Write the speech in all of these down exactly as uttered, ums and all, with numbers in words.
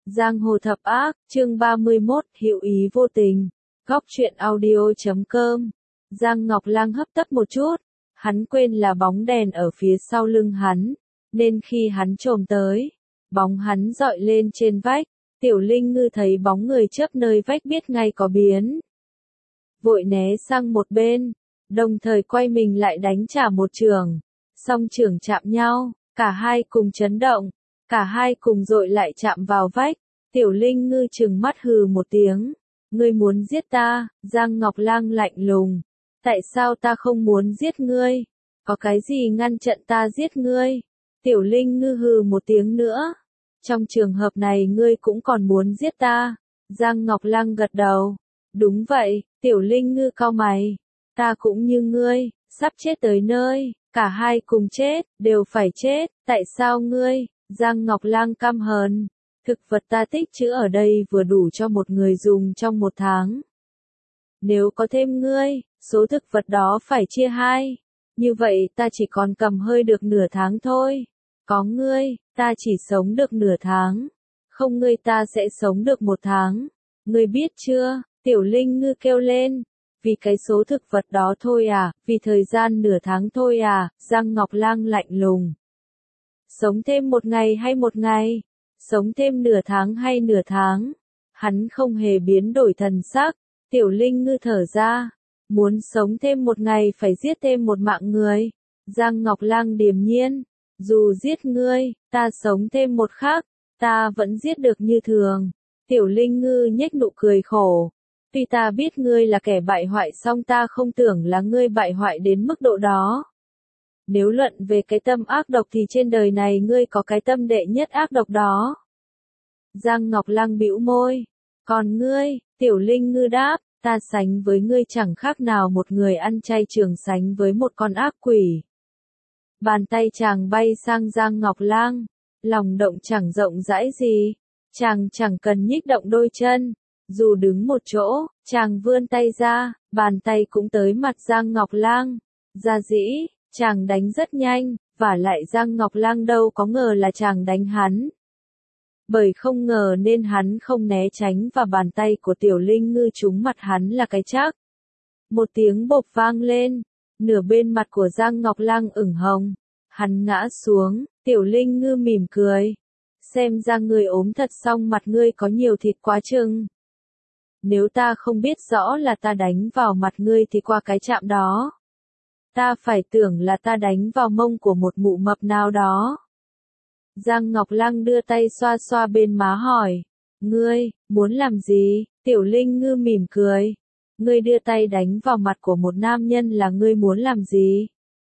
Giang hồ thập ác, chương ba mươi mốt, hữu ý vô tình. Góc truyện audio chấm com. Giang Ngọc Lang hấp tấp một chút, hắn quên là bóng đèn ở phía sau lưng hắn, nên khi hắn chồm tới, bóng hắn dọi lên trên vách, Tiểu Linh Ngư thấy bóng người chớp nơi vách biết ngay có biến. Vội né sang một bên, đồng thời quay mình lại đánh trả một chưởng, song chưởng chạm nhau, cả hai cùng chấn động. Cả hai cùng dội lại chạm vào vách, Tiểu Linh Ngư trừng mắt hừ một tiếng. Ngươi muốn giết ta, Giang Ngọc Lang lạnh lùng. Tại sao ta không muốn giết ngươi? Có cái gì ngăn chặn ta giết ngươi? Tiểu Linh Ngư hừ một tiếng nữa. Trong trường hợp này ngươi cũng còn muốn giết ta? Giang Ngọc Lang gật đầu. Đúng vậy, Tiểu Linh Ngư cau mày. Ta cũng như ngươi, sắp chết tới nơi, cả hai cùng chết, đều phải chết, tại sao ngươi? Giang Ngọc Lang căm hờn, thực vật ta tích trữ ở đây vừa đủ cho một người dùng trong một tháng. Nếu có thêm ngươi, số thực vật đó phải chia hai, như vậy ta chỉ còn cầm hơi được nửa tháng thôi. Có ngươi, ta chỉ sống được nửa tháng, không ngươi ta sẽ sống được một tháng. Ngươi biết chưa? Tiểu Linh Ngư kêu lên. Vì cái số thực vật đó thôi à, vì thời gian nửa tháng thôi à, Giang Ngọc Lang lạnh lùng. Sống thêm một ngày hay một ngày? Sống thêm nửa tháng hay nửa tháng? Hắn không hề biến đổi thần sắc. Tiểu Linh Ngư thở ra. Muốn sống thêm một ngày phải giết thêm một mạng người. Giang Ngọc Lang điềm nhiên. Dù giết ngươi, ta sống thêm một khắc, ta vẫn giết được như thường. Tiểu Linh Ngư nhếch nụ cười khổ. Tuy ta biết ngươi là kẻ bại hoại song ta không tưởng là ngươi bại hoại đến mức độ đó. Nếu luận về cái tâm ác độc thì trên đời này ngươi có cái tâm đệ nhất ác độc đó. Giang Ngọc Lang bĩu môi. Còn ngươi, Tiểu Linh Ngư đáp, ta sánh với ngươi chẳng khác nào một người ăn chay trường sánh với một con ác quỷ. Bàn tay chàng bay sang Giang Ngọc Lang, lòng động chẳng rộng rãi gì, chàng chẳng cần nhích động đôi chân. Dù đứng một chỗ, chàng vươn tay ra, bàn tay cũng tới mặt Giang Ngọc Lang. Ra dĩ, chàng đánh rất nhanh, và lại Giang Ngọc Lang đâu có ngờ là chàng đánh hắn. Bởi không ngờ nên hắn không né tránh và bàn tay của Tiểu Linh Ngư trúng mặt hắn là cái chắc. Một tiếng bộp vang lên, nửa bên mặt của Giang Ngọc Lang ửng hồng. Hắn ngã xuống, Tiểu Linh Ngư mỉm cười. Xem ra ngươi ốm thật song mặt ngươi có nhiều thịt quá chừng. Nếu ta không biết rõ là ta đánh vào mặt ngươi thì qua cái chạm đó, ta phải tưởng là ta đánh vào mông của một mụ mập nào đó. Giang Ngọc Lang đưa tay xoa xoa bên má hỏi. Ngươi, muốn làm gì? Tiểu Linh Ngư mỉm cười. Ngươi đưa tay đánh vào mặt của một nam nhân là ngươi muốn làm gì?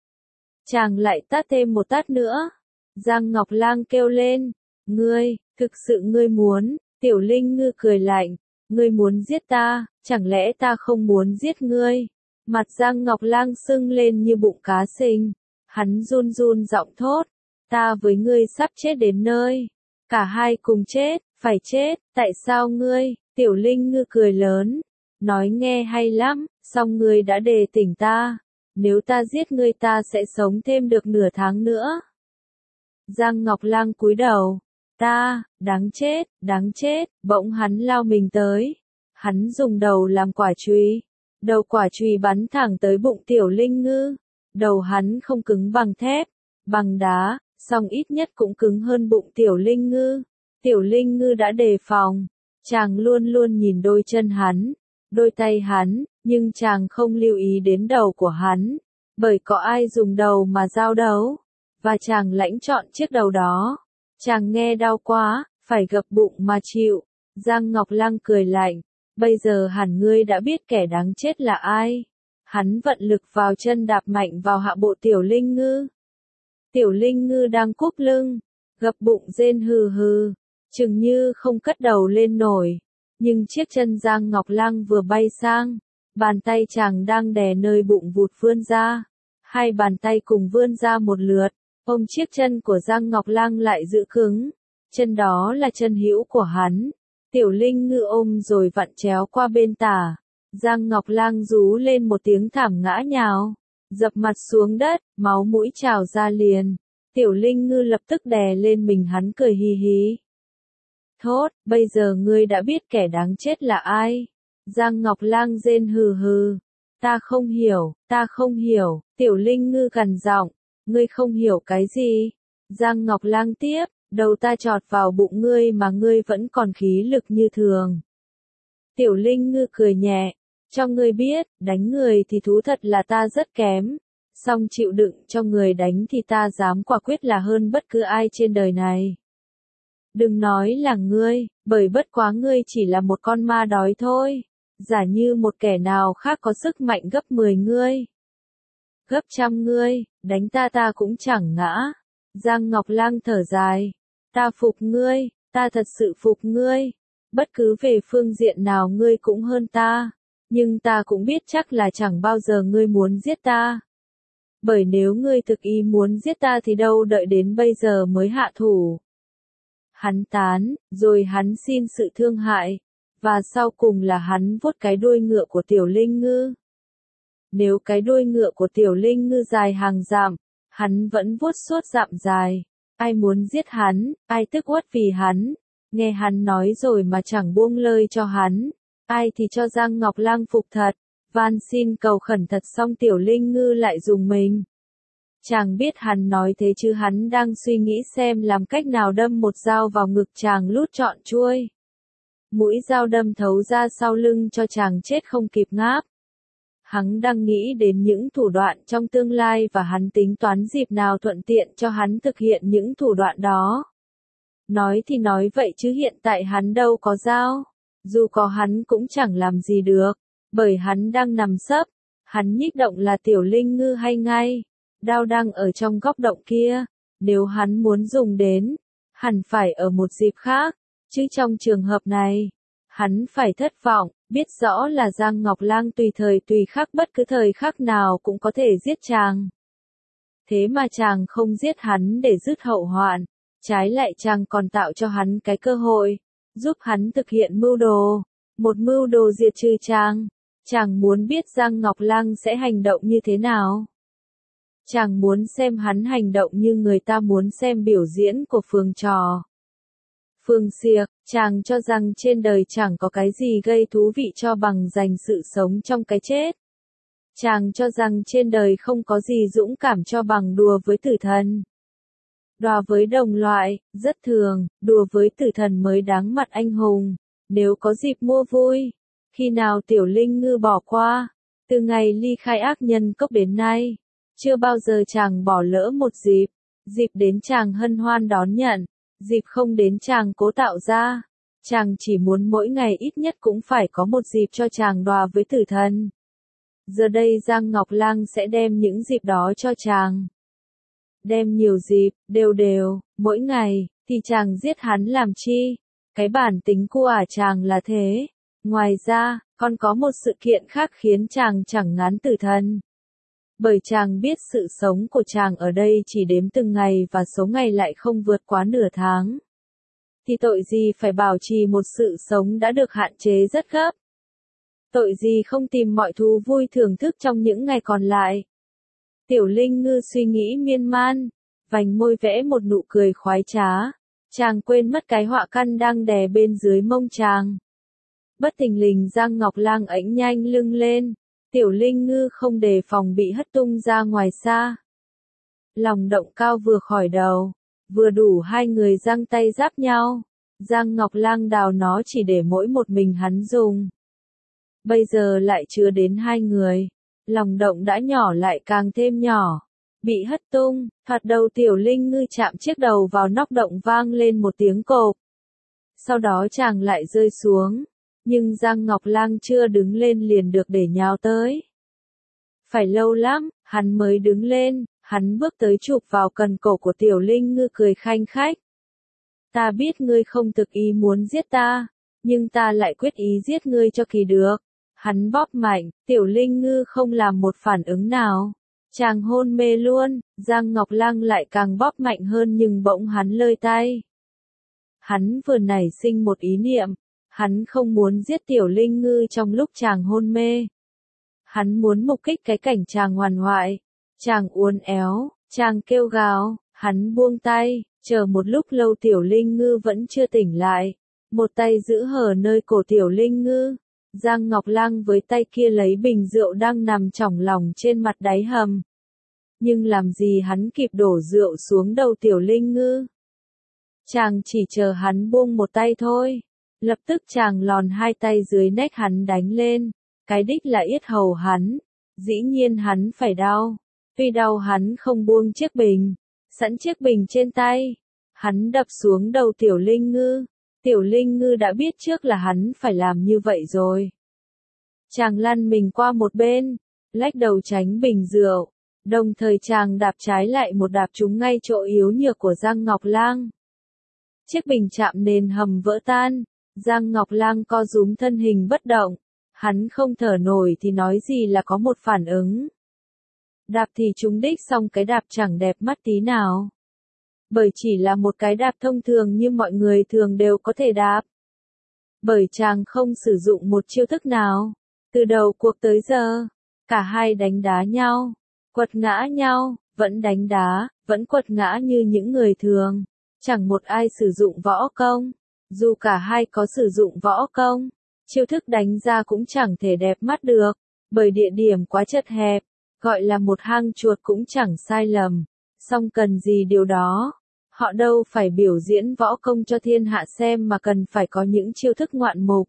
Chàng lại tát thêm một tát nữa. Giang Ngọc Lang kêu lên. Ngươi, thực sự ngươi muốn? Tiểu Linh Ngư cười lạnh. Ngươi muốn giết ta, chẳng lẽ ta không muốn giết ngươi? Mặt Giang Ngọc Lang sưng lên như bụng cá sinh. Hắn run run giọng thốt. Ta với ngươi sắp chết đến nơi. Cả hai cùng chết, phải chết, tại sao ngươi? Tiểu Linh Ngư cười lớn. Nói nghe hay lắm, song ngươi đã đề tỉnh ta. Nếu ta giết ngươi ta sẽ sống thêm được nửa tháng nữa. Giang Ngọc Lang cúi đầu. Ta, đáng chết, đáng chết, bỗng hắn lao mình tới. Hắn dùng đầu làm quả chùy. Đầu quả chùy bắn thẳng tới bụng Tiểu Linh Ngư. Đầu hắn không cứng bằng thép, bằng đá, song ít nhất cũng cứng hơn bụng Tiểu Linh Ngư. Tiểu Linh Ngư đã đề phòng. Chàng luôn luôn nhìn đôi chân hắn, đôi tay hắn, nhưng chàng không lưu ý đến đầu của hắn. Bởi có ai dùng đầu mà giao đấu. Và chàng lãnh chọn chiếc đầu đó. Chàng nghe đau quá, phải gập bụng mà chịu. Giang Ngọc Lang cười lạnh. Bây giờ hẳn ngươi đã biết kẻ đáng chết là ai. Hắn vận lực vào chân đạp mạnh vào hạ bộ Tiểu Linh Ngư. Tiểu Linh Ngư đang cúp lưng, gập bụng rên hừ hừ, chừng như không cất đầu lên nổi. Nhưng chiếc chân Giang Ngọc Lang vừa bay sang, bàn tay chàng đang đè nơi bụng vụt vươn ra. Hai bàn tay cùng vươn ra một lượt, ôm chiếc chân của Giang Ngọc Lang lại giữ cứng. Chân đó là chân hữu của hắn. Tiểu Linh Ngư ôm rồi vặn chéo qua bên tả. Giang Ngọc Lang rú lên một tiếng thảm ngã nhào, dập mặt xuống đất, máu mũi trào ra liền. Tiểu Linh Ngư lập tức đè lên mình hắn cười hì hì. Thốt, bây giờ ngươi đã biết kẻ đáng chết là ai. Giang Ngọc Lang rên hừ hừ. Ta không hiểu, ta không hiểu, Tiểu Linh Ngư gằn giọng, ngươi không hiểu cái gì? Giang Ngọc Lang tiếp, đầu ta chọt vào bụng ngươi mà ngươi vẫn còn khí lực như thường. Tiểu Linh Ngư cười nhẹ, cho ngươi biết, đánh người thì thú thật là ta rất kém, song chịu đựng cho người đánh thì ta dám quả quyết là hơn bất cứ ai trên đời này. Đừng nói là ngươi, bởi bất quá ngươi chỉ là một con ma đói thôi, giả như một kẻ nào khác có sức mạnh gấp mười ngươi, gấp trăm ngươi, đánh ta ta cũng chẳng ngã. Giang Ngọc Lang thở dài, ta phục ngươi, ta thật sự phục ngươi, bất cứ về phương diện nào ngươi cũng hơn ta, nhưng ta cũng biết chắc là chẳng bao giờ ngươi muốn giết ta. Bởi nếu ngươi thực ý muốn giết ta thì đâu đợi đến bây giờ mới hạ thủ. Hắn tán, rồi hắn xin sự thương hại, và sau cùng là hắn vuốt cái đuôi ngựa của Tiểu Linh Ngư. Nếu cái đuôi ngựa của Tiểu Linh Ngư dài hàng dặm, hắn vẫn vuốt suốt dặm dài. Ai muốn giết hắn, ai tức uất vì hắn, nghe hắn nói rồi mà chẳng buông lời cho hắn. Ai thì cho Giang Ngọc Lang phục thật, van xin cầu khẩn thật xong Tiểu Linh Ngư lại dùng mình. Chàng biết hắn nói thế chứ hắn đang suy nghĩ xem làm cách nào đâm một dao vào ngực chàng lút trọn chuôi. Mũi dao đâm thấu ra sau lưng cho chàng chết không kịp ngáp. Hắn đang nghĩ đến những thủ đoạn trong tương lai và hắn tính toán dịp nào thuận tiện cho hắn thực hiện những thủ đoạn đó. Nói thì nói vậy chứ hiện tại hắn đâu có dao. Dù có hắn cũng chẳng làm gì được, bởi hắn đang nằm sấp. Hắn nhích động là Tiểu Linh Ngư hay ngay. Đao đang ở trong góc động kia. Nếu hắn muốn dùng đến, hẳn phải ở một dịp khác. Chứ trong trường hợp này, hắn phải thất vọng, biết rõ là Giang Ngọc Lang tùy thời tùy khắc bất cứ thời khắc nào cũng có thể giết chàng. Thế mà chàng không giết hắn để dứt hậu hoạn, trái lại chàng còn tạo cho hắn cái cơ hội, giúp hắn thực hiện mưu đồ, một mưu đồ diệt trừ chàng. Chàng muốn biết Giang Ngọc Lang sẽ hành động như thế nào. Chàng muốn xem hắn hành động như người ta muốn xem biểu diễn của Phương Trò. Phương Siệc, chàng cho rằng trên đời chẳng có cái gì gây thú vị cho bằng dành sự sống trong cái chết. Chàng cho rằng trên đời không có gì dũng cảm cho bằng đùa với tử thần. Đùa với đồng loại, rất thường, đùa với tử thần mới đáng mặt anh hùng, nếu có dịp mua vui. Khi nào Tiểu Linh Ngư bỏ qua, từ ngày ly khai ác nhân cốc đến nay, chưa bao giờ chàng bỏ lỡ một dịp, dịp đến chàng hân hoan đón nhận. Dịp không đến chàng cố tạo ra, chàng chỉ muốn mỗi ngày ít nhất cũng phải có một dịp cho chàng đùa với tử thần. Giờ đây Giang Ngọc Lang sẽ đem những dịp đó cho chàng. Đem nhiều dịp, đều đều, mỗi ngày, thì chàng giết hắn làm chi? Cái bản tính của ả chàng là thế. Ngoài ra, còn có một sự kiện khác khiến chàng chẳng ngán tử thần. Bởi chàng biết sự sống của chàng ở đây chỉ đếm từng ngày và số ngày lại không vượt quá nửa tháng. Thì tội gì phải bảo trì một sự sống đã được hạn chế rất gấp. Tội gì không tìm mọi thú vui thưởng thức trong những ngày còn lại. Tiểu Linh Ngư suy nghĩ miên man, vành môi vẽ một nụ cười khoái trá. Chàng quên mất cái họa căn đang đè bên dưới mông chàng. Bất thình lình Giang Ngọc Lang ẵnh nhanh lưng lên. Tiểu Linh Ngư không đề phòng bị hất tung ra ngoài xa. Lòng động cao vừa khỏi đầu, vừa đủ hai người giang tay giáp nhau. Giang Ngọc Lang đào nó chỉ để mỗi một mình hắn dùng. Bây giờ lại chứa đến hai người. Lòng động đã nhỏ lại càng thêm nhỏ. Bị hất tung, thoạt đầu Tiểu Linh Ngư chạm chiếc đầu vào nóc động vang lên một tiếng cộp. Sau đó chàng lại rơi xuống. Nhưng Giang Ngọc Lang chưa đứng lên liền được để nhào tới. Phải lâu lắm, hắn mới đứng lên, hắn bước tới chụp vào cần cổ của Tiểu Linh Ngư cười khanh khách. Ta biết ngươi không thực ý muốn giết ta, nhưng ta lại quyết ý giết ngươi cho kỳ được. Hắn bóp mạnh, Tiểu Linh Ngư không làm một phản ứng nào. Chàng hôn mê luôn, Giang Ngọc Lang lại càng bóp mạnh hơn nhưng bỗng hắn lơi tay. Hắn vừa nảy sinh một ý niệm. Hắn không muốn giết Tiểu Linh Ngư trong lúc chàng hôn mê. Hắn muốn mục kích cái cảnh chàng hoàn hoại. Chàng uốn éo, chàng kêu gào, hắn buông tay, chờ một lúc lâu Tiểu Linh Ngư vẫn chưa tỉnh lại. một tay giữ hở nơi cổ Tiểu Linh Ngư. Giang Ngọc Lang với tay kia lấy bình rượu đang nằm chỏng lòng trên mặt đáy hầm. Nhưng làm gì hắn kịp đổ rượu xuống đầu Tiểu Linh Ngư. Chàng chỉ chờ hắn buông một tay thôi. Lập tức chàng lòn hai tay dưới nách hắn đánh lên. Cái đích là yết hầu hắn. Dĩ nhiên hắn phải đau. Tuy đau hắn không buông chiếc bình. Sẵn chiếc bình trên tay. Hắn đập xuống đầu Tiểu Linh Ngư. Tiểu Linh Ngư đã biết trước là hắn phải làm như vậy rồi. Chàng lăn mình qua một bên. Lách đầu tránh bình rượu. Đồng thời chàng đạp trái lại một đạp trúng ngay chỗ yếu nhược của Giang Ngọc Lang. Chiếc bình chạm nền hầm vỡ tan. Giang Ngọc Lang co rúm thân hình bất động. Hắn không thở nổi thì nói gì là có một phản ứng. Đạp thì trúng đích xong cái đạp chẳng đẹp mắt tí nào. Bởi chỉ là một cái đạp thông thường như mọi người thường đều có thể đạp. Bởi chàng không sử dụng một chiêu thức nào. Từ đầu cuộc tới giờ, cả hai đánh đá nhau, quật ngã nhau, vẫn đánh đá, vẫn quật ngã như những người thường. Chẳng một ai sử dụng võ công. Dù cả hai có sử dụng võ công, chiêu thức đánh ra cũng chẳng thể đẹp mắt được. Bởi địa điểm quá chật hẹp, gọi là một hang chuột cũng chẳng sai lầm. Song cần gì điều đó? Họ đâu phải biểu diễn võ công cho thiên hạ xem mà cần phải có những chiêu thức ngoạn mục.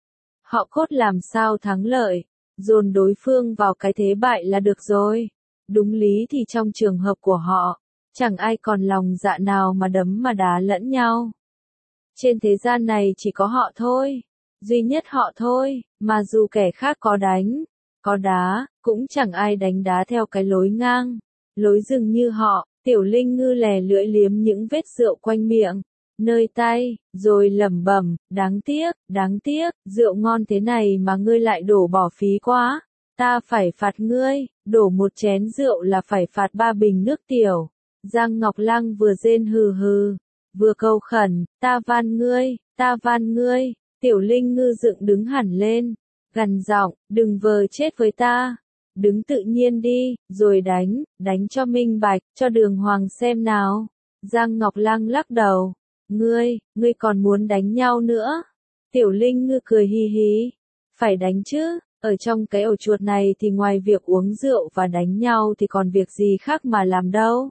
Họ cốt làm sao thắng lợi, dồn đối phương vào cái thế bại là được rồi. Đúng lý thì trong trường hợp của họ, chẳng ai còn lòng dạ nào mà đấm mà đá lẫn nhau. Trên thế gian này chỉ có họ thôi, duy nhất họ thôi, mà dù kẻ khác có đánh, có đá, cũng chẳng ai đánh đá theo cái lối ngang, lối rừng như họ. Tiểu Linh Ngư lè lưỡi liếm những vết rượu quanh miệng, nơi tay, rồi lẩm bẩm, đáng tiếc, đáng tiếc, rượu ngon thế này mà ngươi lại đổ bỏ phí quá. Ta phải phạt ngươi, đổ một chén rượu là phải phạt ba bình nước tiểu. Giang Ngọc Lang vừa rên hừ hừ, vừa cầu khẩn, ta van ngươi, ta van ngươi. Tiểu Linh Ngư dựng đứng hẳn lên, gằn giọng, đừng vờ chết với ta. Đứng tự nhiên đi, rồi đánh, đánh cho minh bạch, cho đường hoàng xem nào. Giang Ngọc Lang lắc đầu. Ngươi, ngươi còn muốn đánh nhau nữa? Tiểu Linh Ngư cười hi hí. Phải đánh chứ, ở trong cái ổ chuột này thì ngoài việc uống rượu và đánh nhau thì còn việc gì khác mà làm đâu.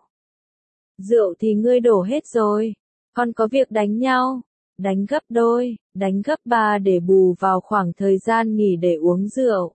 Rượu thì ngươi đổ hết rồi, còn có việc đánh nhau. Đánh gấp đôi, đánh gấp ba để bù vào khoảng thời gian nghỉ để uống rượu.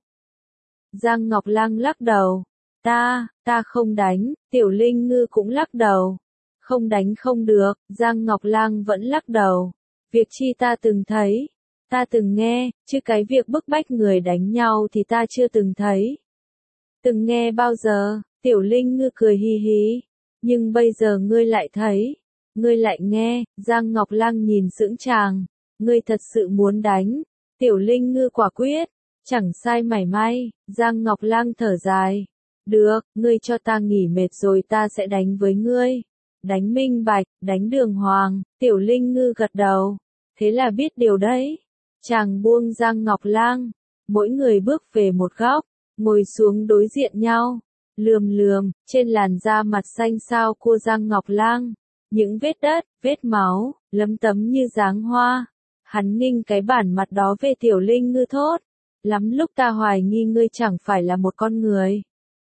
Giang Ngọc Lang lắc đầu. Ta, ta không đánh. Tiểu Linh Ngư cũng lắc đầu. Không đánh không được. Giang Ngọc Lang vẫn lắc đầu. Việc chi ta từng thấy, ta từng nghe, chứ cái việc bức bách người đánh nhau thì ta chưa từng thấy. Từng nghe bao giờ? Tiểu Linh Ngư cười hi hí. Nhưng bây giờ ngươi lại thấy, ngươi lại nghe. Giang Ngọc Lang nhìn sững chàng. Ngươi thật sự muốn đánh? Tiểu Linh Ngư quả quyết. Chẳng sai mảy may. Giang Ngọc Lang thở dài. Được, ngươi cho ta nghỉ mệt rồi ta sẽ đánh với ngươi. Đánh minh bạch, đánh đường hoàng. Tiểu Linh Ngư gật đầu. Thế là biết điều đấy. Chàng buông Giang Ngọc Lang. Mỗi người bước về một góc, ngồi xuống đối diện nhau. Lườm lườm, trên làn da mặt xanh xao của Giang Ngọc Lang. Những vết đất, vết máu, lấm tấm như dáng hoa. Hắn ninh cái bản mặt đó về Tiểu Linh Ngư thốt. Lắm lúc ta hoài nghi ngươi chẳng phải là một con người.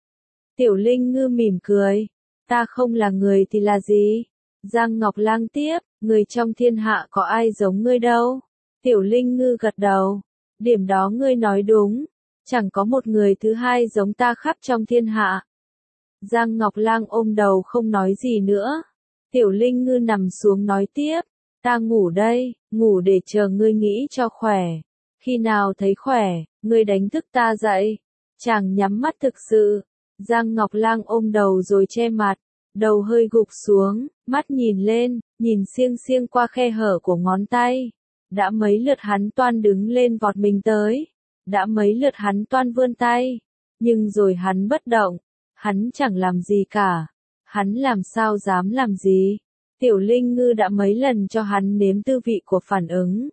Tiểu Linh Ngư mỉm cười. Ta không là người thì là gì? Giang Ngọc Lang tiếp, người trong thiên hạ có ai giống ngươi đâu. Tiểu Linh Ngư gật đầu. Điểm đó ngươi nói đúng. Chẳng có một người thứ hai giống ta khắp trong thiên hạ. Giang Ngọc Lang ôm đầu không nói gì nữa. Tiểu Linh Ngư nằm xuống nói tiếp. Ta ngủ đây, ngủ để chờ ngươi nghĩ cho khỏe. Khi nào thấy khỏe, ngươi đánh thức ta dậy. Chàng nhắm mắt thực sự. Giang Ngọc Lang ôm đầu rồi che mặt. Đầu hơi gục xuống, mắt nhìn lên, nhìn xiêng xiêng qua khe hở của ngón tay. Đã mấy lượt hắn toan đứng lên vọt mình tới. Đã mấy lượt hắn toan vươn tay. Nhưng rồi hắn bất động. Hắn chẳng làm gì cả. Hắn làm sao dám làm gì. Tiểu Linh Ngư đã mấy lần cho hắn nếm tư vị của phản ứng.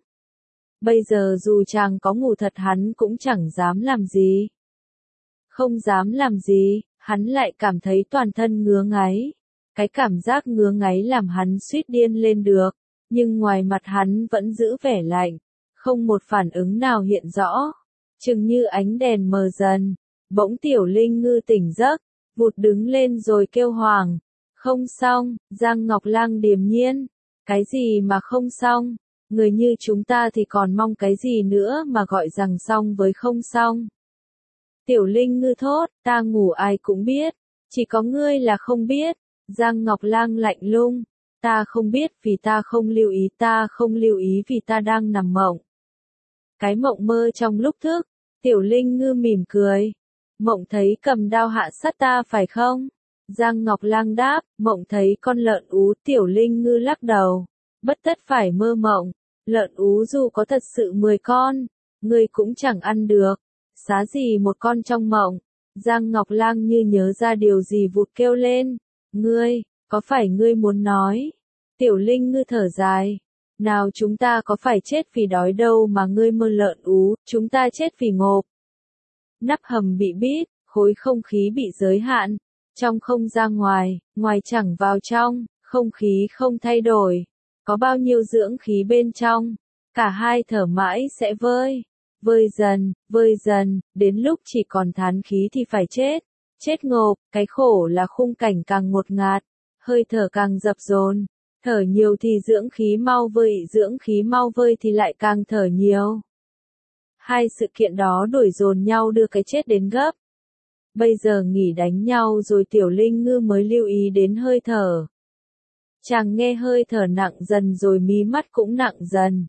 Bây giờ dù chàng có ngủ thật hắn cũng chẳng dám làm gì. Không dám làm gì, hắn lại cảm thấy toàn thân ngứa ngáy. Cái cảm giác ngứa ngáy làm hắn suýt điên lên được. nhưng ngoài mặt hắn vẫn giữ vẻ lạnh, không một phản ứng nào hiện rõ. Chừng như ánh đèn mờ dần, bỗng Tiểu Linh Ngư tỉnh giấc, vụt đứng lên rồi kêu hoảng. Không xong, Giang Ngọc Lang điềm nhiên. Cái gì mà không xong? Người như chúng ta thì còn mong cái gì nữa mà gọi rằng xong với không xong. Tiểu Linh Ngư thốt, ta ngủ ai cũng biết, chỉ có ngươi là không biết. Giang Ngọc Lang lạnh lùng, ta không biết vì ta không lưu ý, ta không lưu ý vì ta đang nằm mộng. Cái mộng mơ trong lúc thức, Tiểu Linh Ngư mỉm cười. Mộng thấy cầm đao hạ sát ta phải không? Giang Ngọc Lang đáp, mộng thấy con lợn ú. Tiểu Linh Ngư lắc đầu, bất tất phải mơ mộng, lợn ú dù có thật sự mười con, ngươi cũng chẳng ăn được, xá gì một con trong mộng. Giang Ngọc Lang như nhớ ra điều gì vụt kêu lên, ngươi, có phải ngươi muốn nói? Tiểu Linh Ngư thở dài, nào chúng ta có phải chết vì đói đâu mà ngươi mơ lợn ú, chúng ta chết vì ngộp. Nắp hầm bị bít, khối không khí bị giới hạn, trong không ra ngoài, ngoài chẳng vào trong, không khí không thay đổi, có bao nhiêu dưỡng khí bên trong, cả hai thở mãi sẽ vơi, vơi dần, vơi dần, đến lúc chỉ còn thán khí thì phải chết, chết ngộp. Cái khổ là khung cảnh càng ngột ngạt, hơi thở càng dập dồn, thở nhiều thì dưỡng khí mau vơi, dưỡng khí mau vơi thì lại càng thở nhiều. Hai sự kiện đó đuổi dồn nhau đưa cái chết đến gấp. Bây giờ nghỉ đánh nhau rồi Tiểu Linh Ngư mới lưu ý đến hơi thở. Chàng nghe hơi thở nặng dần rồi mí mắt cũng nặng dần.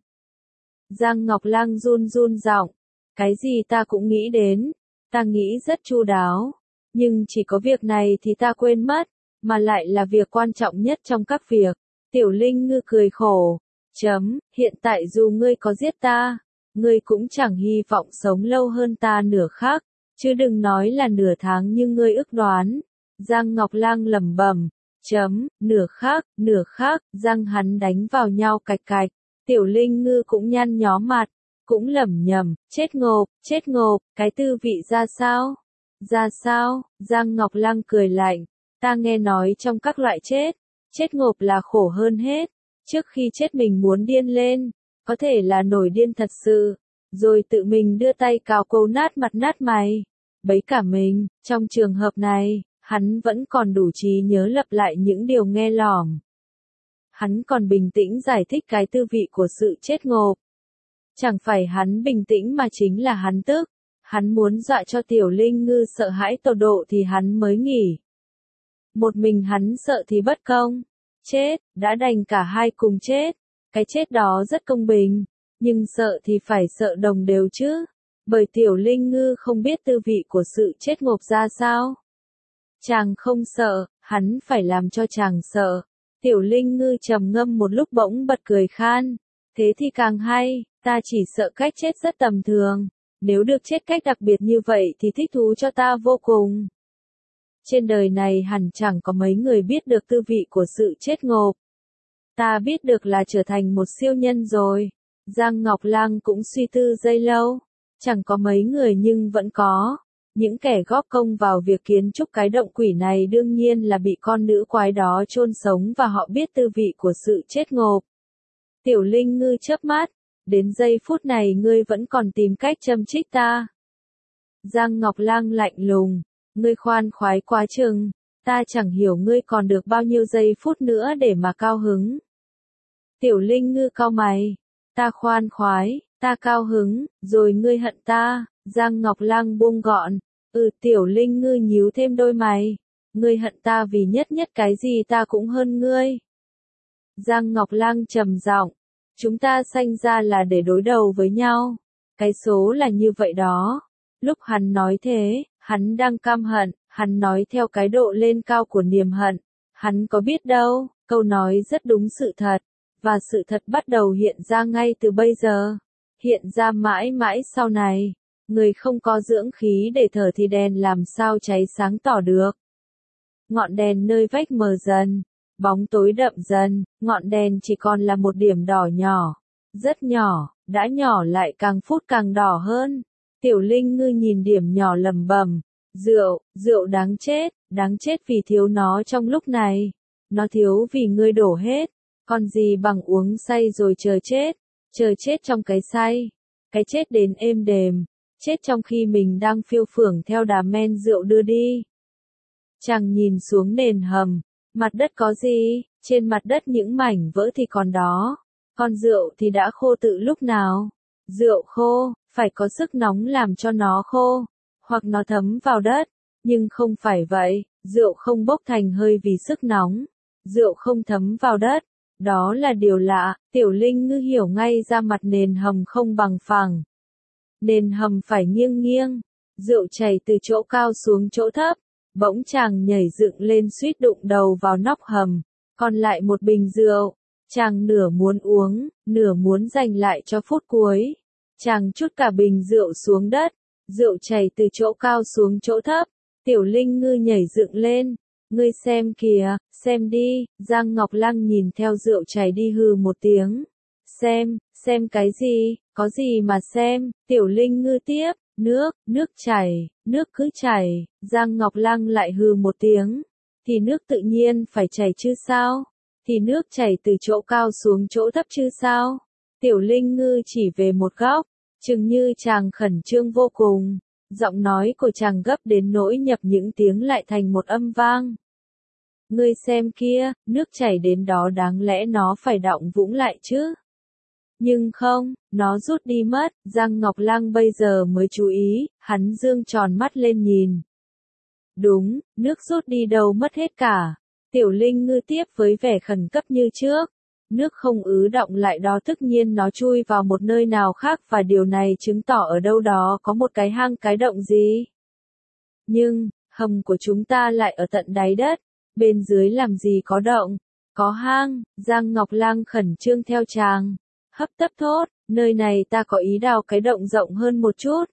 Giang Ngọc Lang run run giọng, cái gì ta cũng nghĩ đến, ta nghĩ rất chu đáo, nhưng chỉ có việc này thì ta quên mất, mà lại là việc quan trọng nhất trong các việc. Tiểu Linh Ngư cười khổ, chấm, hiện tại dù ngươi có giết ta, ngươi cũng chẳng hy vọng sống lâu hơn ta nửa khắc, chứ đừng nói là nửa tháng như ngươi ước đoán. Giang Ngọc Lang lẩm bẩm, chấm, nửa khắc, nửa khắc, răng hắn đánh vào nhau cạch cạch. Tiểu Linh Ngư cũng nhăn nhó mặt, cũng lẩm nhẩm, chết ngộp, chết ngộp, cái tư vị ra sao? Ra sao? Giang Ngọc Lang cười lạnh, ta nghe nói trong các loại chết, chết ngộp là khổ hơn hết. Trước khi chết mình muốn điên lên, có thể là nổi điên thật sự, rồi tự mình đưa tay cào cấu nát mặt nát mày. Bấy cả mình, trong trường hợp này, hắn vẫn còn đủ trí nhớ lặp lại những điều nghe lỏm. Hắn còn bình tĩnh giải thích cái tư vị của sự chết ngộp. Chẳng phải hắn bình tĩnh mà chính là hắn tức. Hắn muốn dọa cho Tiểu Linh Ngư sợ hãi tột độ thì hắn mới nghỉ. Một mình hắn sợ thì bất công. Chết, đã đành cả hai cùng chết. Cái chết đó rất công bình. Nhưng sợ thì phải sợ đồng đều chứ. Bởi Tiểu Linh Ngư không biết tư vị của sự chết ngộp ra sao. Chàng không sợ, hắn phải làm cho chàng sợ. Tiểu Linh Ngư trầm ngâm một lúc bỗng bật cười khan. Thế thì càng hay, ta chỉ sợ cách chết rất tầm thường. Nếu được chết cách đặc biệt như vậy thì thích thú cho ta vô cùng. Trên đời này hẳn chẳng có mấy người biết được tư vị của sự chết ngộp. Ta biết được là trở thành một siêu nhân rồi. Giang Ngọc Lang cũng suy tư giây lâu. Chẳng có mấy người nhưng vẫn có. Những kẻ góp công vào việc kiến trúc cái động quỷ này đương nhiên là bị con nữ quái đó chôn sống và họ biết tư vị của sự chết ngộp. Tiểu Linh Ngư chớp mắt. Đến giây phút này ngươi vẫn còn tìm cách châm chích ta. Giang Ngọc Lang lạnh lùng. Ngươi khoan khoái quá chừng. Ta chẳng hiểu ngươi còn được bao nhiêu giây phút nữa để mà cao hứng. Tiểu Linh Ngư cau mày. Ta khoan khoái, ta cao hứng, rồi ngươi hận ta. Giang Ngọc Lang buông gọn. Ừ, Tiểu Linh Ngư nhíu thêm đôi mày. Ngươi hận ta vì nhất nhất cái gì ta cũng hơn ngươi. Giang Ngọc Lang trầm giọng. Chúng ta sanh ra là để đối đầu với nhau. Cái số là như vậy đó. Lúc hắn nói thế, hắn đang căm hận, hắn nói theo cái độ lên cao của niềm hận. Hắn có biết đâu, câu nói rất đúng sự thật. Và sự thật bắt đầu hiện ra ngay từ bây giờ. Hiện ra mãi mãi sau này. Người không có dưỡng khí để thở thì đèn làm sao cháy sáng tỏ được. Ngọn đèn nơi vách mờ dần. Bóng tối đậm dần, ngọn đèn chỉ còn là một điểm đỏ nhỏ. Rất nhỏ, đã nhỏ lại càng phút càng đỏ hơn. Tiểu Linh Ngư nhìn điểm nhỏ lẩm bẩm. Rượu, rượu đáng chết, đáng chết vì thiếu nó trong lúc này. Nó thiếu vì ngươi đổ hết. Còn gì bằng uống say rồi chờ chết, chờ chết trong cái say, cái chết đến êm đềm, chết trong khi mình đang phiêu phưởng theo đà men rượu đưa đi. Chàng nhìn xuống nền hầm, mặt đất có gì, trên mặt đất những mảnh vỡ thì còn đó, còn rượu thì đã khô từ lúc nào. Rượu khô, phải có sức nóng làm cho nó khô, hoặc nó thấm vào đất, nhưng không phải vậy, rượu không bốc thành hơi vì sức nóng, rượu không thấm vào đất, đó là điều lạ. Tiểu Linh Ngư hiểu ngay ra mặt nền hầm không bằng phẳng. Nền hầm phải nghiêng nghiêng, rượu chảy từ chỗ cao xuống chỗ thấp, bỗng chàng nhảy dựng lên suýt đụng đầu vào nóc hầm, còn lại một bình rượu, chàng nửa muốn uống, nửa muốn dành lại cho phút cuối. Chàng trút cả bình rượu xuống đất, rượu chảy từ chỗ cao xuống chỗ thấp, Tiểu Linh Ngư nhảy dựng lên, ngươi xem kìa, xem đi. Giang Ngọc Lăng nhìn theo rượu chảy đi hừ một tiếng. Xem, xem cái gì, có gì mà xem. Tiểu Linh Ngư tiếp, nước, nước chảy, nước cứ chảy. Giang Ngọc Lăng lại hừ một tiếng, thì nước tự nhiên phải chảy chứ sao, thì nước chảy từ chỗ cao xuống chỗ thấp chứ sao. Tiểu Linh Ngư chỉ về một góc, chừng như chàng khẩn trương vô cùng, giọng nói của chàng gấp đến nỗi nhập những tiếng lại thành một âm vang. Ngươi xem kia, nước chảy đến đó đáng lẽ nó phải đọng vũng lại chứ. Nhưng không, nó rút đi mất. Giang Ngọc Lăng bây giờ mới chú ý, hắn dương tròn mắt lên nhìn. Đúng, nước rút đi đâu mất hết cả. Tiểu Linh Ngư tiếp với vẻ khẩn cấp như trước. Nước không ứ đọng lại đó, tất nhiên nó chui vào một nơi nào khác, và điều này chứng tỏ ở đâu đó có một cái hang cái động gì. Nhưng, hầm của chúng ta lại ở tận đáy đất, bên dưới làm gì có động, có hang. Giang Ngọc Lăng khẩn trương theo chàng, hấp tấp thốt, nơi này ta có ý đào cái động rộng hơn một chút.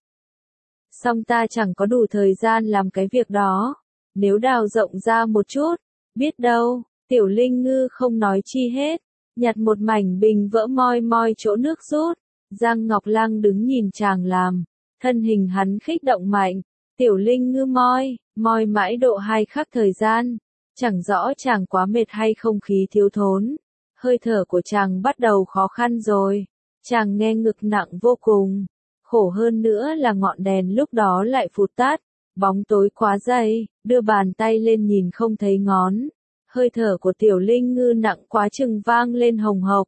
Song ta chẳng có đủ thời gian làm cái việc đó, nếu đào rộng ra một chút, biết đâu. Tiểu Linh Ngư không nói chi hết, nhặt một mảnh bình vỡ moi moi chỗ nước rút. Giang Ngọc Lăng đứng nhìn chàng làm, thân hình hắn khích động mạnh. Tiểu Linh Ngư moi, moi mãi độ hai khắc thời gian, chẳng rõ chàng quá mệt hay không khí thiếu thốn. Hơi thở của chàng bắt đầu khó khăn rồi, chàng nghe ngực nặng vô cùng. Khổ hơn nữa là ngọn đèn lúc đó lại phụt tắt, bóng tối quá dày, đưa bàn tay lên nhìn không thấy ngón. Hơi thở của Tiểu Linh Ngư nặng quá chừng vang lên hồng hộc.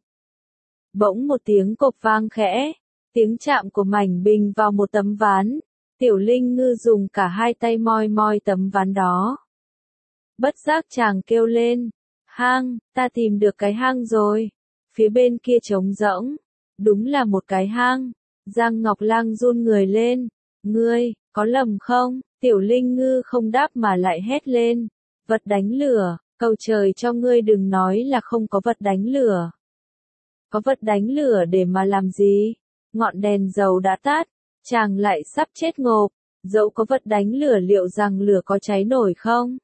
Bỗng một tiếng cộp vang khẽ, tiếng chạm của mảnh bình vào một tấm ván. Tiểu Linh Ngư dùng cả hai tay moi moi tấm ván đó. Bất giác chàng kêu lên, hang, ta tìm được cái hang rồi. Phía bên kia trống rỗng, đúng là một cái hang. Giang Ngọc Lăng run người lên, ngươi, có lầm không? Tiểu Linh Ngư không đáp mà lại hét lên, vật đánh lửa, cầu trời cho ngươi đừng nói là không có vật đánh lửa. Có vật đánh lửa để mà làm gì? Ngọn đèn dầu đã tắt, chàng lại sắp chết ngộp, dẫu có vật đánh lửa liệu rằng lửa có cháy nổi không?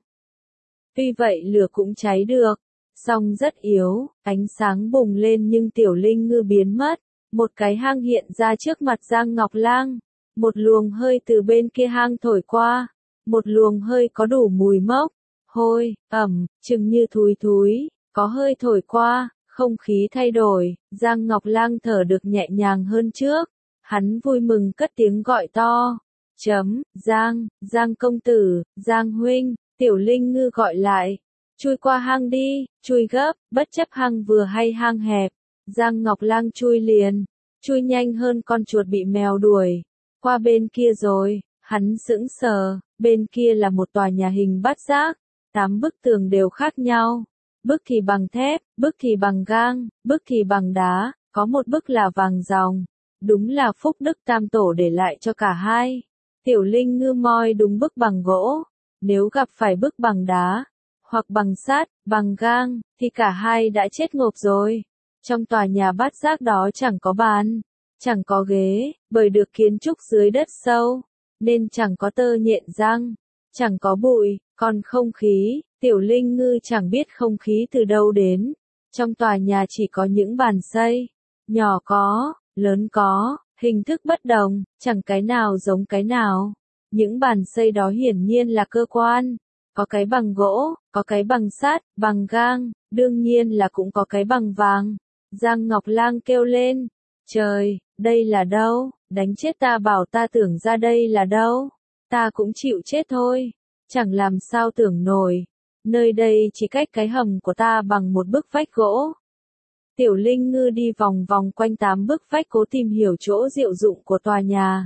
Tuy vậy lửa cũng cháy được, song rất yếu, ánh sáng bùng lên nhưng Tiểu Linh Ngư biến mất. Một cái hang hiện ra trước mặt Giang Ngọc Lang, một luồng hơi từ bên kia hang thổi qua, một luồng hơi có đủ mùi mốc, hôi, ẩm, chừng như thúi thúi, có hơi thổi qua, không khí thay đổi, Giang Ngọc Lang thở được nhẹ nhàng hơn trước, hắn vui mừng cất tiếng gọi to, chấm, Giang, Giang công tử, Giang huynh. Tiểu Linh Ngư gọi lại, chui qua hang đi, chui gấp, bất chấp hang vừa hay hang hẹp. Giang Ngọc Lang chui liền, chui nhanh hơn con chuột bị mèo đuổi. Qua bên kia rồi, hắn sững sờ, bên kia là một tòa nhà hình bát giác, tám bức tường đều khác nhau. Bức thì bằng thép, bức thì bằng gang, bức thì bằng đá, có một bức là vàng ròng. Đúng là phúc đức tam tổ để lại cho cả hai. Tiểu Linh Ngư moi đúng bức bằng gỗ, nếu gặp phải bức bằng đá, hoặc bằng sắt, bằng gang, thì cả hai đã chết ngộp rồi. Trong tòa nhà bát giác đó chẳng có bàn, chẳng có ghế, bởi được kiến trúc dưới đất sâu, nên chẳng có tơ nhện răng, chẳng có bụi, còn không khí, Tiểu Linh Ngư chẳng biết không khí từ đâu đến. Trong tòa nhà chỉ có những bàn xây, nhỏ có, lớn có, hình thức bất đồng, chẳng cái nào giống cái nào. Những bàn xây đó hiển nhiên là cơ quan, có cái bằng gỗ, có cái bằng sắt, bằng gang, đương nhiên là cũng có cái bằng vàng. Giang Ngọc Lang kêu lên, trời, đây là đâu, đánh chết ta bảo ta tưởng ra đây là đâu, ta cũng chịu chết thôi, chẳng làm sao tưởng nổi, nơi đây chỉ cách cái hầm của ta bằng một bức vách gỗ. Tiểu Linh Ngư đi vòng vòng quanh tám bức vách cố tìm hiểu chỗ diệu dụng của tòa nhà.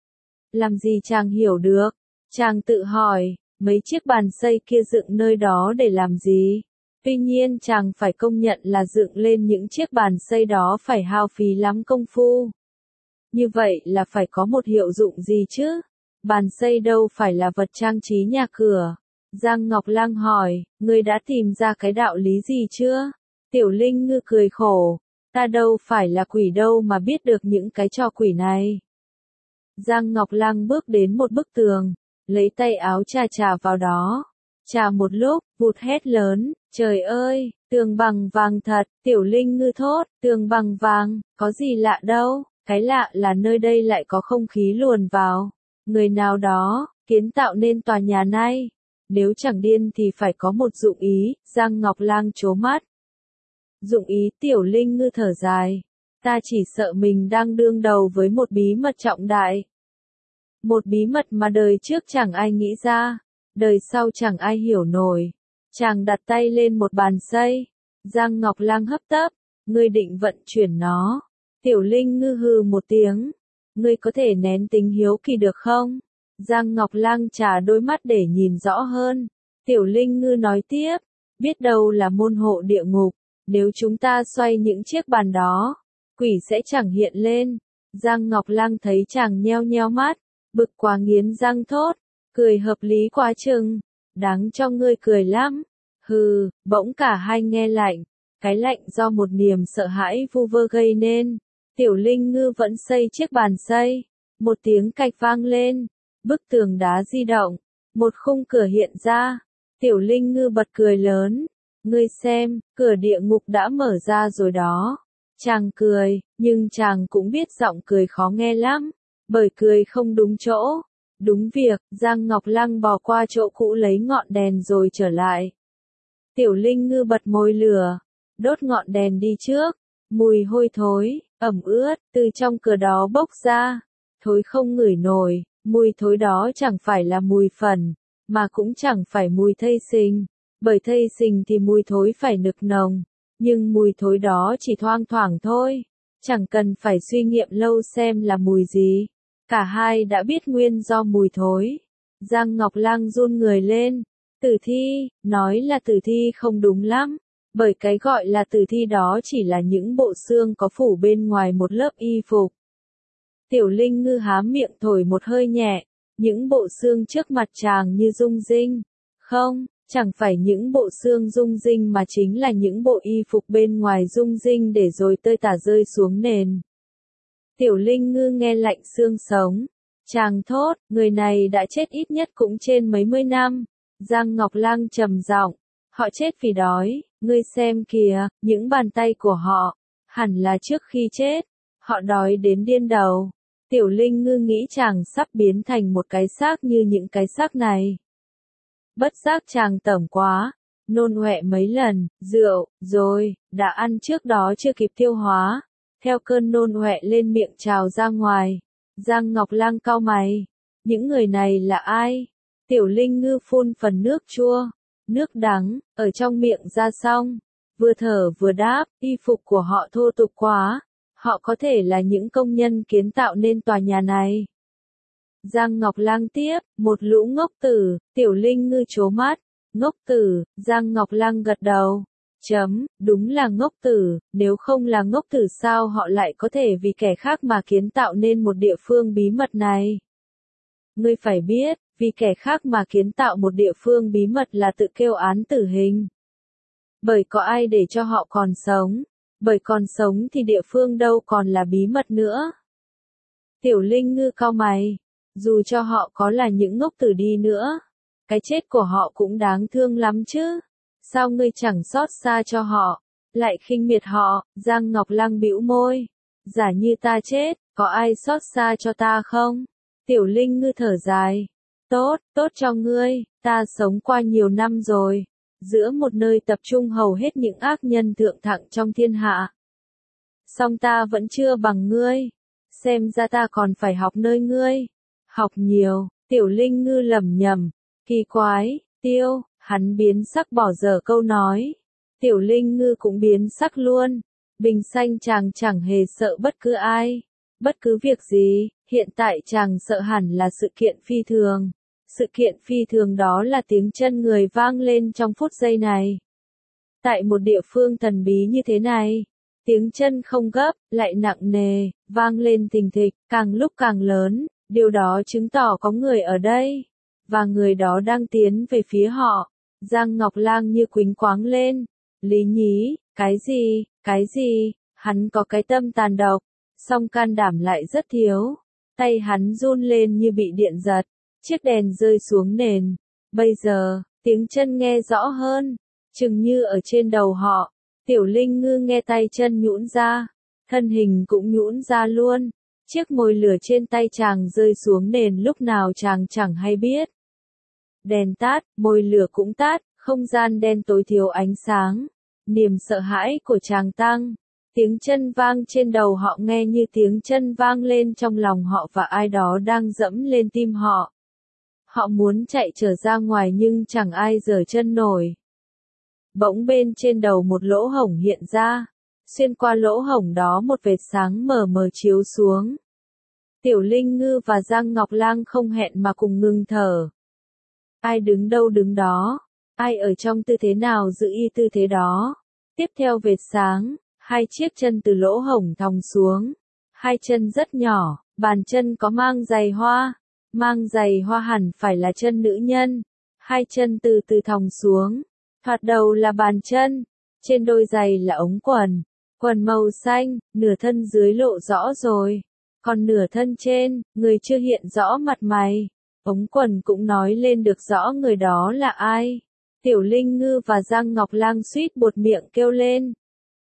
Làm gì chàng hiểu được? Chàng tự hỏi, mấy chiếc bàn xây kia dựng nơi đó để làm gì? Tuy nhiên chàng phải công nhận là dựng lên những chiếc bàn xây đó phải hao phí lắm công phu. Như vậy là phải có một hiệu dụng gì chứ? Bàn xây đâu phải là vật trang trí nhà cửa. Giang Ngọc Lang hỏi, ngươi đã tìm ra cái đạo lý gì chưa? Tiểu Linh Ngư cười khổ, ta đâu phải là quỷ đâu mà biết được những cái trò quỷ này. Giang Ngọc Lang bước đến một bức tường, lấy tay áo chà chà vào đó. Chà một lúc, vụt hét lớn, trời ơi, tường bằng vàng thật, Tiểu Linh Ngư thốt, tường bằng vàng, có gì lạ đâu, cái lạ là nơi đây lại có không khí luồn vào. Người nào đó, kiến tạo nên tòa nhà này, nếu chẳng điên thì phải có một dụng ý, Giang Ngọc Lang trố mắt. Dụng ý, Tiểu Linh Ngư thở dài, ta chỉ sợ mình đang đương đầu với một bí mật trọng đại. Một bí mật mà đời trước chẳng ai nghĩ ra, đời sau chẳng ai hiểu nổi. Chàng đặt tay lên một bàn xây. Giang Ngọc Lang hấp tấp, ngươi định vận chuyển nó. Tiểu Linh Ngư hừ một tiếng, ngươi có thể nén tính hiếu kỳ được không? Giang Ngọc Lang trà đôi mắt để nhìn rõ hơn. Tiểu Linh Ngư nói tiếp, biết đâu là môn hộ địa ngục, nếu chúng ta xoay những chiếc bàn đó, quỷ sẽ chẳng hiện lên. Giang Ngọc Lang thấy chàng nheo nheo mắt, bực quá nghiến răng thốt, cười hợp lý quá chừng, đáng cho ngươi cười lắm. Hừ, bỗng cả hai nghe lạnh, cái lạnh do một niềm sợ hãi vu vơ gây nên. Tiểu Linh Ngư vẫn xây chiếc bàn xây, một tiếng cạch vang lên, bức tường đá di động, một khung cửa hiện ra. Tiểu Linh Ngư bật cười lớn, ngươi xem, cửa địa ngục đã mở ra rồi đó. Chàng cười, nhưng chàng cũng biết giọng cười khó nghe lắm, bởi cười không đúng chỗ. Đúng việc, Giang Ngọc Lang bò qua chỗ cũ lấy ngọn đèn rồi trở lại. Tiểu Linh Ngư bật mồi lửa, đốt ngọn đèn đi trước, mùi hôi thối, ẩm ướt, từ trong cửa đó bốc ra, thối không ngửi nổi, mùi thối đó chẳng phải là mùi phần, mà cũng chẳng phải mùi thây sinh, bởi thây sinh thì mùi thối phải nực nồng, nhưng mùi thối đó chỉ thoang thoảng thôi, chẳng cần phải suy nghiệm lâu xem là mùi gì. Cả hai đã biết nguyên do mùi thối. Giang Ngọc Lang run người lên. Tử thi, nói là tử thi không đúng lắm, bởi cái gọi là tử thi đó chỉ là những bộ xương có phủ bên ngoài một lớp y phục. Tiểu Linh Ngư há miệng thổi một hơi nhẹ, những bộ xương trước mặt chàng như rung rinh. Không, chẳng phải những bộ xương rung rinh mà chính là những bộ y phục bên ngoài rung rinh để rồi tơi tả rơi xuống nền. Tiểu Linh Ngư nghe lạnh xương sống. Chàng thốt, người này đã chết ít nhất cũng trên mấy mươi năm. Giang Ngọc Lang trầm giọng, họ chết vì đói, ngươi xem kìa, những bàn tay của họ, hẳn là trước khi chết, họ đói đến điên đầu. Tiểu Linh Ngư nghĩ chàng sắp biến thành một cái xác như những cái xác này. Bất giác chàng tởm quá, nôn ọe mấy lần, rượu, rồi, đã ăn trước đó chưa kịp tiêu hóa. Theo cơn nôn ọe lên miệng trào ra ngoài. Giang Ngọc Lang cau mày. Những người này là ai? Tiểu Linh Ngư phun phần nước chua, nước đắng, ở trong miệng ra xong. Vừa thở vừa đáp, y phục của họ thô tục quá. Họ có thể là những công nhân kiến tạo nên tòa nhà này. Giang Ngọc Lang tiếp, một lũ ngốc tử. Tiểu Linh Ngư trố mắt. Ngốc tử, Giang Ngọc Lang gật đầu. Chấm, đúng là ngốc tử, nếu không là ngốc tử sao họ lại có thể vì kẻ khác mà kiến tạo nên một địa phương bí mật này. Ngươi phải biết, vì kẻ khác mà kiến tạo một địa phương bí mật là tự kêu án tử hình. Bởi có ai để cho họ còn sống, bởi còn sống thì địa phương đâu còn là bí mật nữa. Tiểu Linh Ngư cau mày, dù cho họ có là những ngốc tử đi nữa, cái chết của họ cũng đáng thương lắm chứ. Sao ngươi chẳng xót xa cho họ, lại khinh miệt họ? Giang Ngọc Lang bĩu môi. Giả như ta chết, có ai xót xa cho ta không? Tiểu Linh Ngư thở dài. Tốt, tốt cho ngươi, ta sống qua nhiều năm rồi. giữa một nơi tập trung hầu hết những ác nhân thượng thặng trong thiên hạ. Song ta vẫn chưa bằng ngươi, xem ra ta còn phải học nơi ngươi. Học nhiều, Tiểu Linh Ngư lẩm nhẩm, kỳ quái, Tiêu, hắn biến sắc bỏ dở câu nói. Tiểu Linh Ngư cũng biến sắc luôn. Bình Xanh chàng chẳng hề sợ bất cứ ai, bất cứ việc gì, hiện tại chàng sợ hẳn là sự kiện phi thường. Sự kiện phi thường đó là tiếng chân người vang lên trong phút giây này. Tại một địa phương thần bí như thế này, tiếng chân không gấp, lại nặng nề, vang lên thình thịch, càng lúc càng lớn, điều đó chứng tỏ có người ở đây, và người đó đang tiến về phía họ. Giang Ngọc Lang như quýnh quáng lên. Lý Nhí, cái gì, cái gì, hắn có cái tâm tàn độc, song can đảm lại rất thiếu. Tay hắn run lên như bị điện giật, chiếc đèn rơi xuống nền. Bây giờ, tiếng chân nghe rõ hơn, chừng như ở trên đầu họ. Tiểu Linh Ngư nghe tay chân nhũn ra, thân hình cũng nhũn ra luôn. Chiếc mồi lửa trên tay chàng rơi xuống nền lúc nào chàng chẳng hay biết. Đèn tắt, mồi lửa cũng tắt, không gian đen tối thiếu ánh sáng. Niềm sợ hãi của chàng tăng. Tiếng chân vang trên đầu họ nghe như tiếng chân vang lên trong lòng họ và ai đó đang dẫm lên tim họ. Họ muốn chạy trở ra ngoài nhưng chẳng ai giở chân nổi. Bỗng bên trên đầu một lỗ hổng hiện ra. Xuyên qua lỗ hổng đó một vệt sáng mờ mờ chiếu xuống. Tiểu Linh Ngư và Giang Ngọc Lang không hẹn mà cùng ngừng thở. Ai đứng đâu đứng đó, ai ở trong tư thế nào giữ y tư thế đó. Tiếp theo vệt sáng, hai chiếc chân từ lỗ hổng thòng xuống. Hai chân rất nhỏ, bàn chân có mang giày hoa. Mang giày hoa hẳn phải là chân nữ nhân. Hai chân từ từ thòng xuống. Thoạt đầu là bàn chân, trên đôi giày là ống quần. Quần màu xanh, nửa thân dưới lộ rõ rồi. Còn nửa thân trên, người chưa hiện rõ mặt mày. Ống quần cũng nói lên được rõ người đó là ai. Tiểu Linh Ngư và Giang Ngọc Lang suýt buột miệng kêu lên.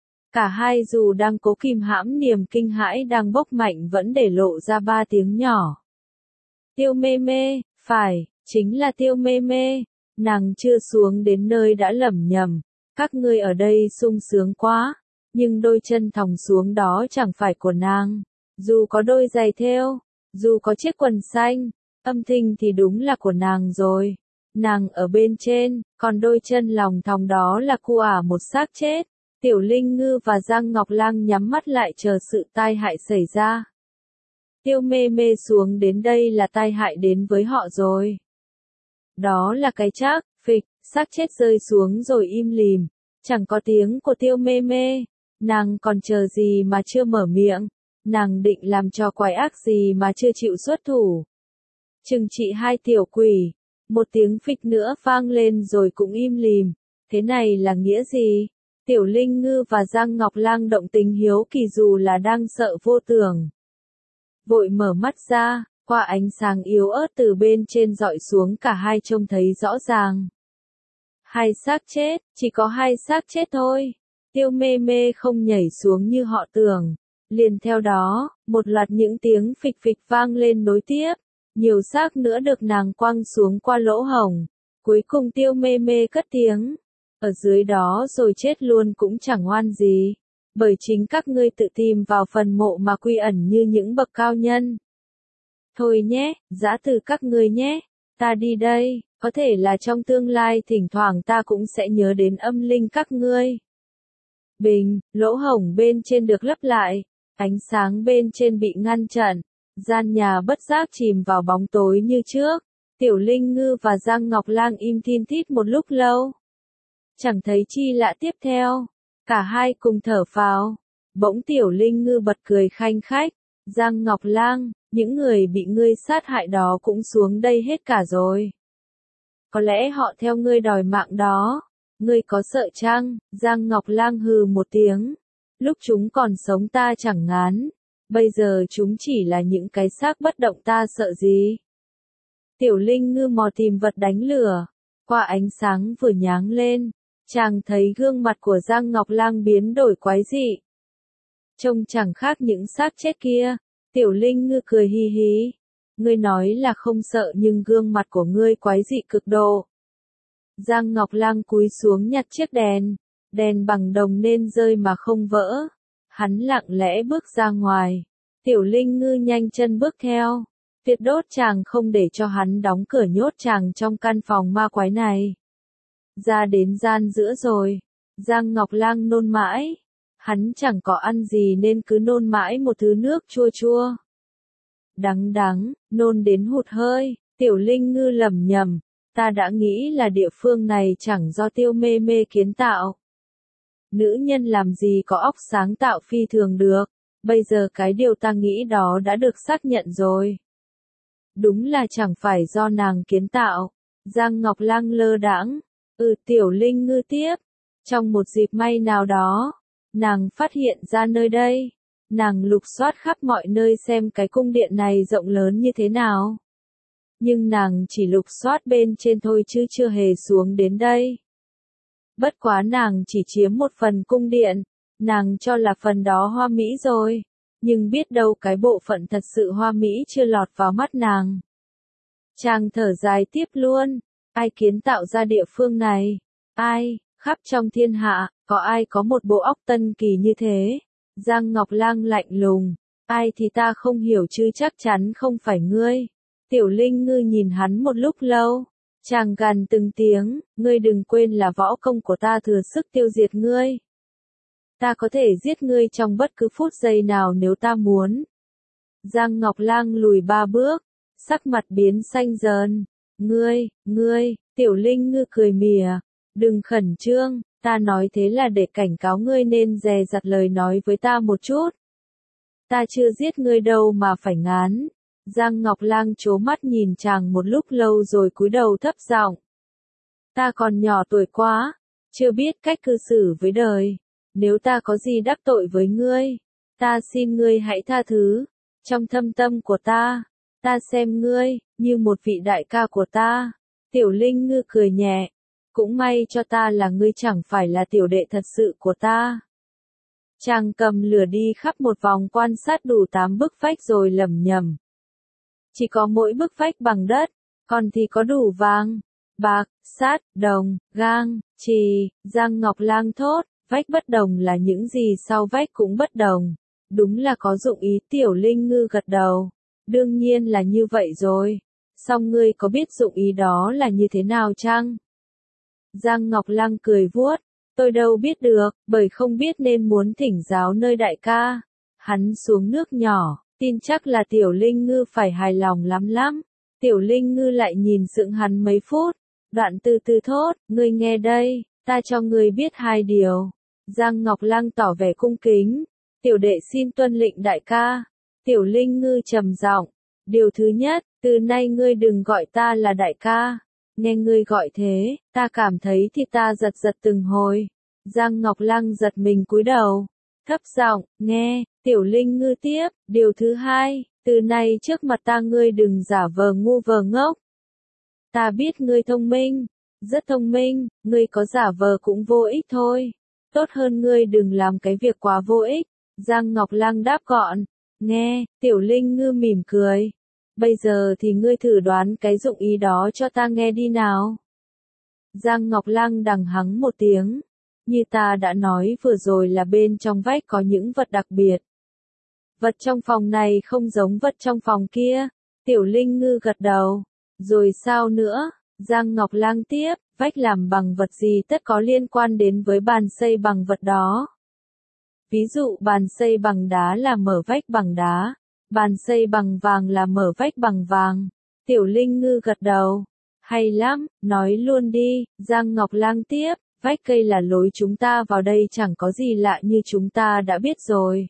Cả hai dù đang cố kìm hãm niềm kinh hãi đang bốc mạnh vẫn để lộ ra ba tiếng nhỏ. Tiêu Mê Mê, phải, chính là Tiêu Mê Mê. Nàng chưa xuống đến nơi đã lẩm nhẩm, các ngươi ở đây sung sướng quá, nhưng đôi chân thòng xuống đó chẳng phải của nàng. Dù có đôi giày thêu, dù có chiếc quần xanh, âm thanh thì đúng là của nàng rồi. Nàng ở bên trên, còn đôi chân lòng thòng đó là cu ả một xác chết. Tiểu Linh Ngư và Giang Ngọc Lang nhắm mắt lại chờ sự tai hại xảy ra. Tiêu Mê Mê xuống đến đây là tai hại đến với họ rồi. Đó là cái chắc, phịch, xác chết rơi xuống rồi im lìm. Chẳng có tiếng của Tiêu Mê Mê. Nàng còn chờ gì mà chưa mở miệng. Nàng định làm trò quái ác gì mà chưa chịu xuất thủ. Trừng trị hai tiểu quỷ. Một tiếng phịch nữa vang lên rồi cũng im lìm. Thế này là nghĩa gì? Tiểu Linh Ngư và Giang Ngọc Lang động tình hiếu kỳ dù là đang sợ vô tưởng. Vội mở mắt ra, qua ánh sáng yếu ớt từ bên trên dọi xuống cả hai trông thấy rõ ràng. Hai xác chết, chỉ có hai xác chết thôi. Tiêu Mê Mê không nhảy xuống như họ tưởng. Liền theo đó, một loạt những tiếng phịch phịch vang lên nối tiếp. Nhiều xác nữa được nàng quăng xuống qua lỗ hổng. Cuối cùng Tiêu Mê Mê cất tiếng. Ở dưới đó rồi chết luôn cũng chẳng oan gì. Bởi chính các ngươi tự tìm vào phần mộ mà quy ẩn như những bậc cao nhân. Thôi nhé, giã từ các ngươi nhé. Ta đi đây, có thể là trong tương lai thỉnh thoảng ta cũng sẽ nhớ đến âm linh các ngươi. Bình, lỗ hổng bên trên được lấp lại. Ánh sáng bên trên bị ngăn chặn. Gian nhà bất giác chìm vào bóng tối như trước. Tiểu Linh Ngư và Giang Ngọc Lang im thin thít một lúc lâu. Chẳng thấy chi lạ tiếp theo. Cả hai cùng thở phào. Bỗng Tiểu Linh Ngư bật cười khanh khách. Giang Ngọc Lang, những người bị ngươi sát hại đó cũng xuống đây hết cả rồi. Có lẽ họ theo ngươi đòi mạng đó. Ngươi có sợ chăng? Giang Ngọc Lang hừ một tiếng. Lúc chúng còn sống ta chẳng ngán. Bây giờ chúng chỉ là những cái xác bất động ta sợ gì. Tiểu Linh Ngư mò tìm vật đánh lửa. Qua ánh sáng vừa nháng lên. Chàng thấy gương mặt của Giang Ngọc Lang biến đổi quái dị. Trông chẳng khác những xác chết kia. Tiểu Linh Ngư cười hi hí. Ngươi nói là không sợ nhưng gương mặt của ngươi quái dị cực độ. Giang Ngọc Lang cúi xuống nhặt chiếc đèn, đèn bằng đồng nên rơi mà không vỡ. Hắn lặng lẽ bước ra ngoài. Tiểu Linh Ngư nhanh chân bước theo. Tuyệt đốt chàng không để cho hắn đóng cửa nhốt chàng trong căn phòng ma quái này. Ra đến gian giữa rồi. Giang Ngọc Lang nôn mãi. Hắn chẳng có ăn gì nên cứ nôn mãi một thứ nước chua chua. Đắng đắng, nôn đến hụt hơi. Tiểu Linh Ngư lẩm nhẩm, ta đã nghĩ là địa phương này chẳng do Tiêu Mê Mê kiến tạo. Nữ nhân làm gì có óc sáng tạo phi thường được, bây giờ cái điều ta nghĩ đó đã được xác nhận rồi. Đúng là chẳng phải do nàng kiến tạo. Giang Ngọc Lang lơ đãng, ừ Tiểu Linh Ngư tiếp. Trong một dịp may nào đó, nàng phát hiện ra nơi đây. Nàng lục soát khắp mọi nơi xem cái cung điện này rộng lớn như thế nào. Nhưng nàng chỉ lục soát bên trên thôi chứ chưa hề xuống đến đây. Bất quá nàng chỉ chiếm một phần cung điện, nàng cho là phần đó hoa mỹ rồi, nhưng biết đâu cái bộ phận thật sự hoa mỹ chưa lọt vào mắt nàng. Chàng thở dài tiếp luôn, ai kiến tạo ra địa phương này? Ai, khắp trong thiên hạ, có ai có một bộ óc tân kỳ như thế? Giang Ngọc Lang lạnh lùng, ai thì ta không hiểu chứ chắc chắn không phải ngươi. Tiểu Linh Ngư nhìn hắn một lúc lâu, chàng gằn từng tiếng, ngươi đừng quên là võ công của ta thừa sức tiêu diệt ngươi. Ta có thể giết ngươi trong bất cứ phút giây nào nếu ta muốn. Giang Ngọc Lang lùi ba bước, sắc mặt biến xanh dần. Ngươi, ngươi, Tiểu Linh Ngư cười mỉa, đừng khẩn trương, ta nói thế là để cảnh cáo ngươi nên dè dặt lời nói với ta một chút. Ta chưa giết ngươi đâu mà phải ngán. Giang Ngọc Lang trố mắt nhìn chàng một lúc lâu rồi cúi đầu thấp giọng. Ta còn nhỏ tuổi quá, chưa biết cách cư xử với đời. Nếu ta có gì đắc tội với ngươi, ta xin ngươi hãy tha thứ. Trong thâm tâm của ta, ta xem ngươi như một vị đại ca của ta. Tiểu Linh Ngư cười nhẹ. Cũng may cho ta là ngươi chẳng phải là tiểu đệ thật sự của ta. Chàng cầm lửa đi khắp một vòng quan sát đủ tám bức vách rồi lẩm nhẩm. Chỉ có mỗi bức vách bằng đất, còn thì có đủ vàng, bạc, sắt, đồng, gang, chì. Giang Ngọc Lang thốt, vách bất đồng là những gì sau vách cũng bất đồng. Đúng là có dụng ý. Tiểu Linh Ngư gật đầu. Đương nhiên là như vậy rồi. Song ngươi có biết dụng ý đó là như thế nào chăng? Giang Ngọc Lang cười vuốt. Tôi đâu biết được, bởi không biết nên muốn thỉnh giáo nơi đại ca. Hắn xuống nước nhỏ, tin chắc là Tiểu Linh Ngư phải hài lòng lắm lắm. Tiểu Linh Ngư lại nhìn sững hắn mấy phút, đoạn từ từ thốt, ngươi nghe đây, ta cho ngươi biết hai điều. Giang Ngọc Lang tỏ vẻ cung kính, tiểu đệ xin tuân lệnh đại ca. Tiểu Linh Ngư trầm giọng, điều thứ nhất, từ nay ngươi đừng gọi ta là đại ca. Nghe ngươi gọi thế, ta cảm thấy thì ta giật giật từng hồi. Giang Ngọc Lang giật mình cúi đầu, thấp giọng, nghe. Tiểu Linh Ngư tiếp, điều thứ hai, từ nay trước mặt ta ngươi đừng giả vờ ngu vờ ngốc. Ta biết ngươi thông minh, rất thông minh, ngươi có giả vờ cũng vô ích thôi. Tốt hơn ngươi đừng làm cái việc quá vô ích. Giang Ngọc Lang đáp gọn, nghe. Tiểu Linh Ngư mỉm cười. Bây giờ thì ngươi thử đoán cái dụng ý đó cho ta nghe đi nào. Giang Ngọc Lang đằng hắng một tiếng. Như ta đã nói vừa rồi là bên trong vách có những vật đặc biệt. Vật trong phòng này không giống vật trong phòng kia. Tiểu Linh Ngư gật đầu. Rồi sao nữa? Giang Ngọc Lang tiếp, vách làm bằng vật gì tất có liên quan đến với bàn xây bằng vật đó. Ví dụ bàn xây bằng đá là mở vách bằng đá. Bàn xây bằng vàng là mở vách bằng vàng. Tiểu Linh Ngư gật đầu. Hay lắm, nói luôn đi. Giang Ngọc Lang tiếp, vách cây là lối chúng ta vào đây chẳng có gì lạ như chúng ta đã biết rồi.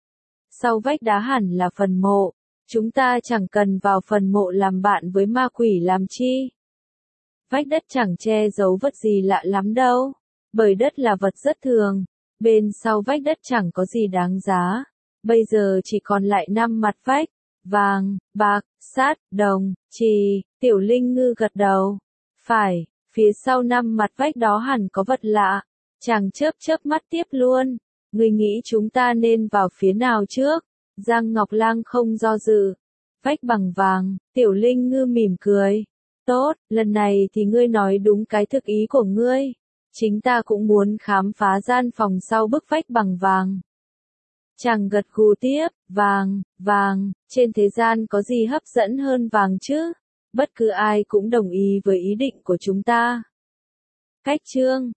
Sau vách đá hẳn là phần mộ. Chúng ta chẳng cần vào phần mộ làm bạn với ma quỷ làm chi. Vách đất chẳng che giấu vật gì lạ lắm đâu. Bởi đất là vật rất thường. Bên sau vách đất chẳng có gì đáng giá. Bây giờ chỉ còn lại năm mặt vách. Vàng, bạc, sắt, đồng, chì. Tiểu Linh Ngư gật đầu. Phải, phía sau năm mặt vách đó hẳn có vật lạ. Chàng chớp chớp mắt tiếp luôn. Ngươi nghĩ chúng ta nên vào phía nào trước? Giang Ngọc Lang không do dự. Vách bằng vàng. Tiểu Linh Ngư mỉm cười. Tốt, lần này thì ngươi nói đúng cái thực ý của ngươi. Chính ta cũng muốn khám phá gian phòng sau bức vách bằng vàng. Chàng gật gù tiếp, vàng, vàng, trên thế gian có gì hấp dẫn hơn vàng chứ? Bất cứ ai cũng đồng ý với ý định của chúng ta. Cách chương